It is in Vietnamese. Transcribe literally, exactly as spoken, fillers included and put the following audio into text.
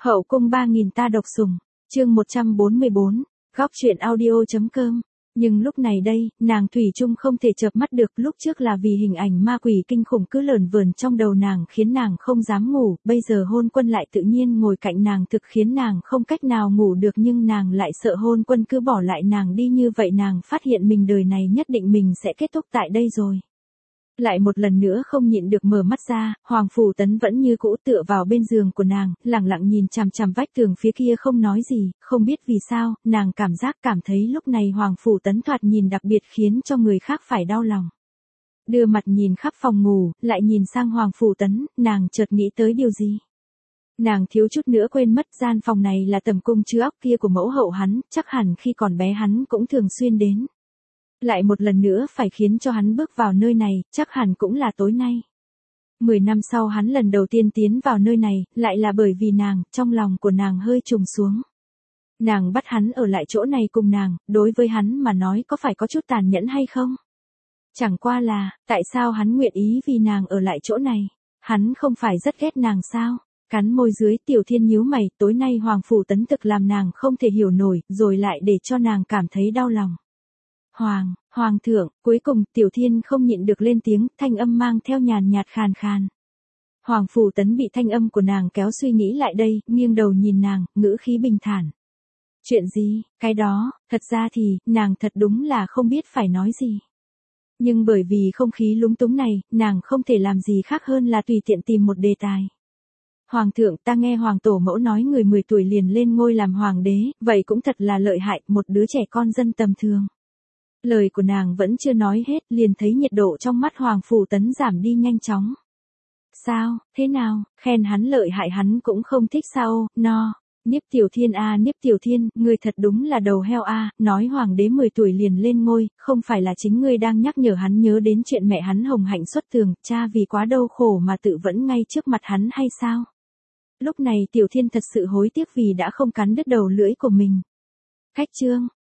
Hậu cung ba nghìn ta độc sủng, chương một trăm bốn mươi bốn, góc truyện audio.com. Nhưng lúc này đây, nàng thủy chung không thể chợp mắt được, lúc trước là vì hình ảnh ma quỷ kinh khủng cứ lởn vởn trong đầu nàng khiến nàng không dám ngủ, bây giờ Hôn Quân lại tự nhiên ngồi cạnh nàng thực khiến nàng không cách nào ngủ được, nhưng nàng lại sợ Hôn Quân cứ bỏ lại nàng đi như vậy, nàng phát hiện mình đời này nhất định mình sẽ kết thúc tại đây rồi. Lại một lần nữa không nhịn được mở mắt ra, Hoàng Phủ Tấn vẫn như cũ tựa vào bên giường của nàng, lặng lặng nhìn chằm chằm vách tường phía kia không nói gì, không biết vì sao, nàng cảm giác cảm thấy lúc này Hoàng Phủ Tấn thoạt nhìn đặc biệt khiến cho người khác phải đau lòng. Đưa mặt nhìn khắp phòng ngủ, lại nhìn sang Hoàng Phủ Tấn, nàng chợt nghĩ tới điều gì. Nàng thiếu chút nữa quên mất gian phòng này là tầm cung chứa óc kia của mẫu hậu hắn, chắc hẳn khi còn bé hắn cũng thường xuyên đến. Lại một lần nữa phải khiến cho hắn bước vào nơi này, chắc hẳn cũng là tối nay. Mười năm sau hắn lần đầu tiên tiến vào nơi này, lại là bởi vì nàng, trong lòng của nàng hơi trùng xuống. Nàng bắt hắn ở lại chỗ này cùng nàng, đối với hắn mà nói có phải có chút tàn nhẫn hay không? Chẳng qua là, tại sao hắn nguyện ý vì nàng ở lại chỗ này? Hắn không phải rất ghét nàng sao? Cắn môi dưới, Tiểu Thiên nhíu mày, tối nay Hoàng Phủ Tấn thực làm nàng không thể hiểu nổi, rồi lại để cho nàng cảm thấy đau lòng. Hoàng, Hoàng thượng, cuối cùng Tiểu Thiên không nhịn được lên tiếng, thanh âm mang theo nhàn nhạt khàn khàn. Hoàng Phủ Tấn bị thanh âm của nàng kéo suy nghĩ lại đây, nghiêng đầu nhìn nàng, ngữ khí bình thản. Chuyện gì, cái đó, thật ra thì, nàng thật đúng là không biết phải nói gì. Nhưng bởi vì không khí lúng túng này, nàng không thể làm gì khác hơn là tùy tiện tìm một đề tài. Hoàng thượng, ta nghe Hoàng tổ mẫu nói người mười tuổi liền lên ngôi làm hoàng đế, vậy cũng thật là lợi hại, một đứa trẻ con dân tầm thường. Lời của nàng vẫn chưa nói hết, liền thấy nhiệt độ trong mắt Hoàng Phủ Tấn giảm đi nhanh chóng. Sao, thế nào, khen hắn lợi hại hắn cũng không thích sao, no. Niếp Tiểu Thiên a à, Niếp Tiểu Thiên, ngươi thật đúng là đầu heo a, à, nói hoàng đế mười tuổi liền lên ngôi, không phải là chính ngươi đang nhắc nhở hắn nhớ đến chuyện mẹ hắn hồng hạnh xuất tường, cha vì quá đau khổ mà tự vẫn ngay trước mặt hắn hay sao? Lúc này Tiểu Thiên thật sự hối tiếc vì đã không cắn đứt đầu lưỡi của mình. Khách trương,